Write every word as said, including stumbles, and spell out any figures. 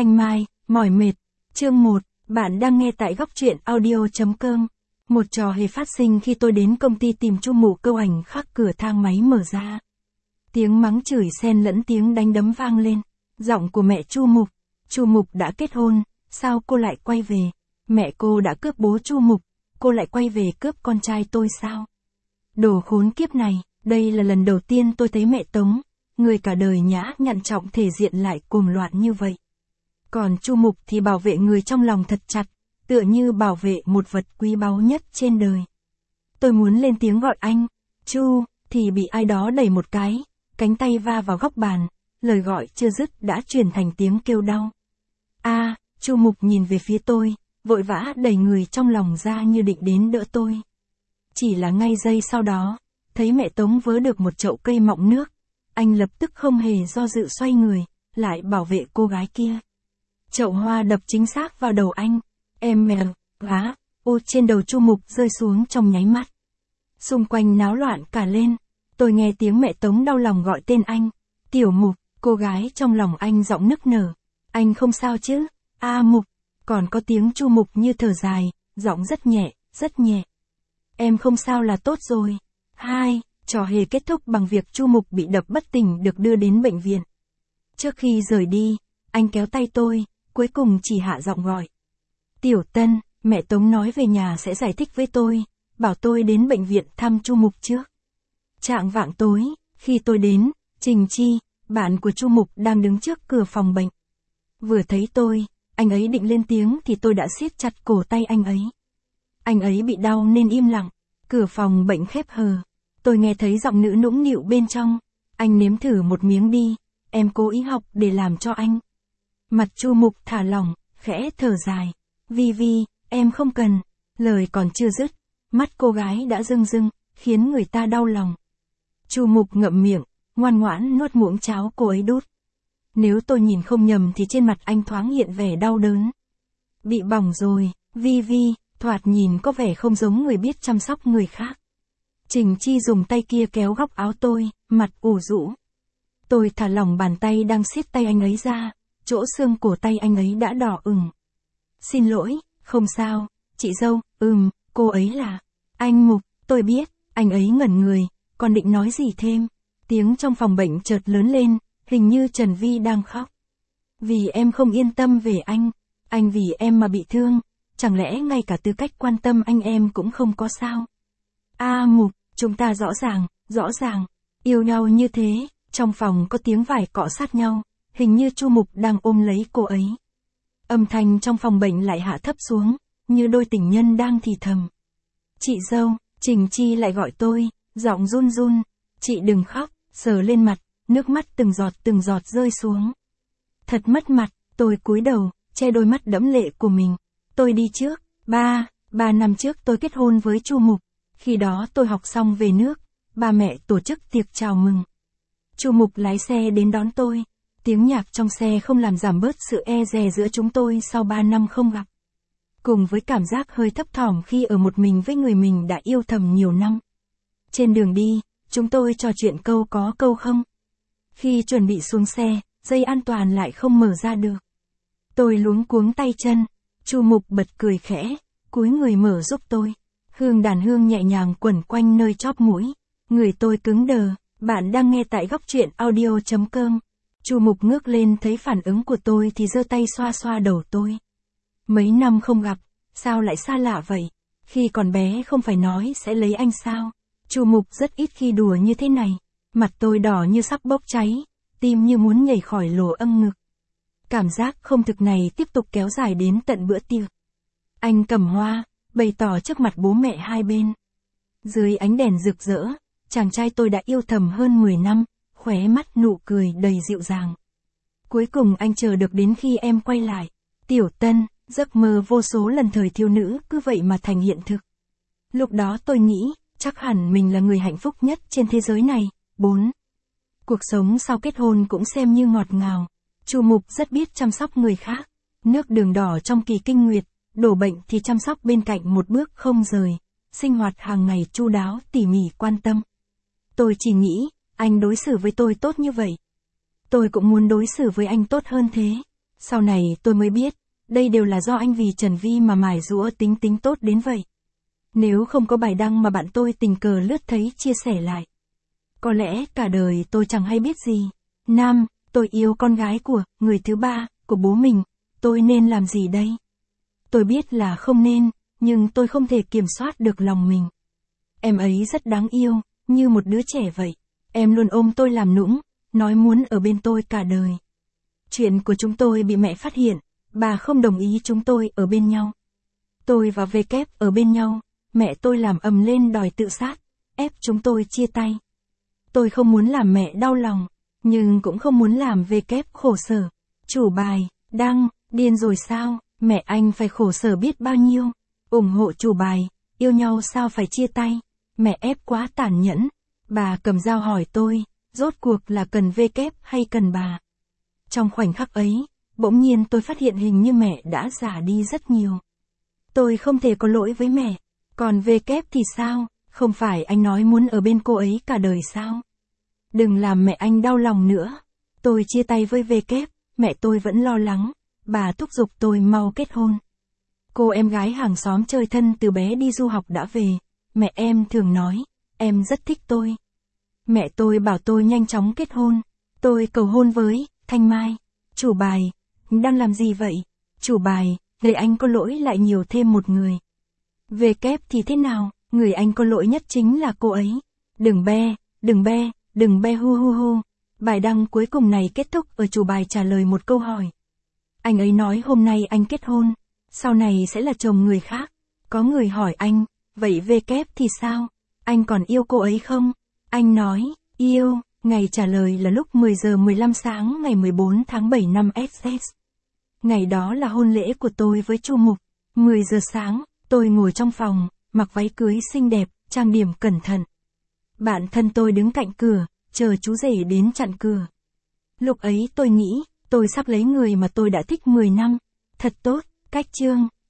Thanh Mai, mỏi mệt. Chương một, bạn đang nghe tại góc truyện audio chấm com. Một trò hề phát sinh khi tôi đến công ty tìm Chu Mục. Câu ảnh khắc cửa thang máy mở ra. Tiếng mắng chửi xen lẫn tiếng đánh đấm vang lên. Giọng của mẹ Chu Mục. Chu Mục đã kết hôn, sao cô lại quay về? Mẹ cô đã cướp bố Chu Mục, cô lại quay về cướp con trai tôi sao? Đồ khốn kiếp này, đây là lần đầu tiên tôi thấy mẹ Tống, người cả đời nhã nhặn trọng thể diện lại cuồng loạn như vậy. Còn Chu Mục thì bảo vệ người trong lòng thật chặt, tựa như bảo vệ một vật quý báu nhất trên đời. Tôi muốn lên tiếng gọi anh, Chu, thì bị ai đó đẩy một cái, cánh tay va vào góc bàn, lời gọi chưa dứt đã chuyển thành tiếng kêu đau. A, Chu Mục nhìn về phía tôi, vội vã đẩy người trong lòng ra như định đến đỡ tôi. Chỉ là ngay giây sau đó, thấy mẹ Tống vớ được một chậu cây mọng nước, anh lập tức không hề do dự xoay người, lại bảo vệ cô gái kia. Chậu hoa đập chính xác vào đầu anh, em mèo, á, ô trên đầu Chu Mục rơi xuống trong nháy mắt. Xung quanh náo loạn cả lên, tôi nghe tiếng mẹ Tống đau lòng gọi tên anh, Tiểu Mục, cô gái trong lòng anh giọng nức nở, anh không sao chứ, A Mục, còn có tiếng Chu Mục như thở dài, giọng rất nhẹ, rất nhẹ. Em không sao là tốt rồi. Hai, trò hề kết thúc bằng việc Chu Mục bị đập bất tỉnh được đưa đến bệnh viện. Trước khi rời đi, anh kéo tay tôi, cuối cùng chỉ hạ giọng gọi. Tiểu Tân, mẹ Tống nói về nhà sẽ giải thích với tôi, bảo tôi đến bệnh viện thăm Chu Mục trước. Chạng vạng tối, khi tôi đến, Trình Chi, bạn của Chu Mục đang đứng trước cửa phòng bệnh. Vừa thấy tôi, anh ấy định lên tiếng thì tôi đã siết chặt cổ tay anh ấy. Anh ấy bị đau nên im lặng, cửa phòng bệnh khép hờ. Tôi nghe thấy giọng nữ nũng nịu bên trong, anh nếm thử một miếng đi, em cố ý học để làm cho anh. Mặt Chu Mục thả lỏng, khẽ thở dài. Vi Vi, em không cần. Lời còn chưa dứt, mắt cô gái đã rưng rưng, khiến người ta đau lòng. Chu Mục ngậm miệng, ngoan ngoãn nuốt muỗng cháo cô ấy đút. Nếu tôi nhìn không nhầm thì trên mặt anh thoáng hiện vẻ đau đớn. Bị bỏng rồi, Vi Vi, thoạt nhìn có vẻ không giống người biết chăm sóc người khác. Trình Chi dùng tay kia kéo góc áo tôi, mặt ủ rũ. Tôi thả lỏng bàn tay đang siết tay anh ấy ra, chỗ xương cổ tay anh ấy đã đỏ ửng. Xin lỗi, không sao, chị dâu, ừm, cô ấy là... Anh Mục, tôi biết, anh ấy ngẩn người, còn định nói gì thêm. Tiếng trong phòng bệnh chợt lớn lên, hình như Trần Vi đang khóc. Vì em không yên tâm về anh, anh vì em mà bị thương, chẳng lẽ ngay cả tư cách quan tâm anh em cũng không có sao? A Mục, chúng ta rõ ràng, rõ ràng, yêu nhau như thế, trong phòng có tiếng vải cọ sát nhau, hình như Chu Mục đang ôm lấy cô ấy. Âm thanh trong phòng bệnh lại hạ thấp xuống, như đôi tình nhân đang thì thầm. Chị dâu, Trình Chi lại gọi tôi, giọng run run, chị đừng khóc, sờ lên mặt, nước mắt từng giọt từng giọt rơi xuống. Thật mất mặt, tôi cúi đầu, che đôi mắt đẫm lệ của mình. Tôi đi trước, ba, ba năm trước tôi kết hôn với Chu Mục, khi đó tôi học xong về nước, ba mẹ tổ chức tiệc chào mừng. Chu Mục lái xe đến đón tôi, tiếng nhạc trong xe không làm giảm bớt sự e dè giữa chúng tôi sau ba năm không gặp. Cùng với cảm giác hơi thấp thỏm khi ở một mình với người mình đã yêu thầm nhiều năm. Trên đường đi, chúng tôi trò chuyện câu có câu không. Khi chuẩn bị xuống xe, dây an toàn lại không mở ra được. Tôi luống cuống tay chân, Chu Mục bật cười khẽ, cúi người mở giúp tôi. Hương đàn hương nhẹ nhàng quẩn quanh nơi chóp mũi. Người tôi cứng đờ, bạn đang nghe tại góc truyện audio chấm com. Chu Mục ngước lên thấy phản ứng của tôi thì giơ tay xoa xoa đầu tôi. Mấy năm không gặp, sao lại xa lạ vậy? Khi còn bé không phải nói sẽ lấy anh sao? Chu Mục rất ít khi đùa như thế này. Mặt tôi đỏ như sắp bốc cháy, tim như muốn nhảy khỏi lỗ âm ngực. Cảm giác không thực này tiếp tục kéo dài đến tận bữa tiệc. Anh cầm hoa, bày tỏ trước mặt bố mẹ hai bên. Dưới ánh đèn rực rỡ, chàng trai tôi đã yêu thầm hơn mười năm, khóe mắt nụ cười đầy dịu dàng. Cuối cùng anh chờ được đến khi em quay lại. Tiểu Tân, giấc mơ vô số lần thời thiếu nữ cứ vậy mà thành hiện thực. Lúc đó tôi nghĩ, chắc hẳn mình là người hạnh phúc nhất trên thế giới này. Bốn. Cuộc sống sau kết hôn cũng xem như ngọt ngào. Chu Mục rất biết chăm sóc người khác. Nước đường đỏ trong kỳ kinh nguyệt, đổ bệnh thì chăm sóc bên cạnh một bước không rời. Sinh hoạt hàng ngày chu đáo tỉ mỉ quan tâm. Tôi chỉ nghĩ, anh đối xử với tôi tốt như vậy. Tôi cũng muốn đối xử với anh tốt hơn thế. Sau này tôi mới biết, đây đều là do anh vì Trần Vi mà mài giũa tính tính tốt đến vậy. Nếu không có bài đăng mà bạn tôi tình cờ lướt thấy chia sẻ lại, có lẽ cả đời tôi chẳng hay biết gì. Nam, tôi yêu con gái của người thứ ba, của bố mình, tôi nên làm gì đây? Tôi biết là không nên, nhưng tôi không thể kiểm soát được lòng mình. Em ấy rất đáng yêu, như một đứa trẻ vậy. Em luôn ôm tôi làm nũng, nói muốn ở bên tôi cả đời. Chuyện của chúng tôi bị mẹ phát hiện, bà không đồng ý chúng tôi ở bên nhau. Tôi và V Kép ở bên nhau, mẹ tôi làm ầm lên đòi tự sát, ép chúng tôi chia tay. Tôi không muốn làm mẹ đau lòng, nhưng cũng không muốn làm V Kép khổ sở. Chủ bài, đăng, điên rồi sao, mẹ anh phải khổ sở biết bao nhiêu. Ủng hộ chủ bài, yêu nhau sao phải chia tay, mẹ ép quá tàn nhẫn. Bà cầm dao hỏi tôi, rốt cuộc là cần V Kép hay cần bà? Trong khoảnh khắc ấy, bỗng nhiên tôi phát hiện hình như mẹ đã già đi rất nhiều. Tôi không thể có lỗi với mẹ, còn V Kép thì sao, không phải anh nói muốn ở bên cô ấy cả đời sao? Đừng làm mẹ anh đau lòng nữa. Tôi chia tay với V Kép, mẹ tôi vẫn lo lắng, bà thúc giục tôi mau kết hôn. Cô em gái hàng xóm chơi thân từ bé đi du học đã về, mẹ em thường nói, em rất thích tôi. Mẹ tôi bảo tôi nhanh chóng kết hôn, tôi cầu hôn với Thanh Mai. Chủ bài, đang làm gì vậy? Chủ bài, người anh có lỗi lại nhiều thêm một người. V Kép thì thế nào, người anh có lỗi nhất chính là cô ấy. Đừng be, đừng be, đừng be hu hu hu. Bài đăng cuối cùng này kết thúc ở chủ bài trả lời một câu hỏi. Anh ấy nói hôm nay anh kết hôn, sau này sẽ là chồng người khác. Có người hỏi anh, vậy V Kép thì sao? Anh còn yêu cô ấy không? Anh nói, yêu. Ngày trả lời là lúc mười giờ mười lăm sáng ngày mười bốn tháng bảy năm S S. Ngày đó là hôn lễ của tôi với Chu Mục. mười giờ sáng, tôi ngồi trong phòng, mặc váy cưới xinh đẹp, trang điểm cẩn thận. Bạn thân tôi đứng cạnh cửa, chờ chú rể đến chặn cửa. Lúc ấy tôi nghĩ, tôi sắp lấy người mà tôi đã thích mười năm. Thật tốt, cách chương.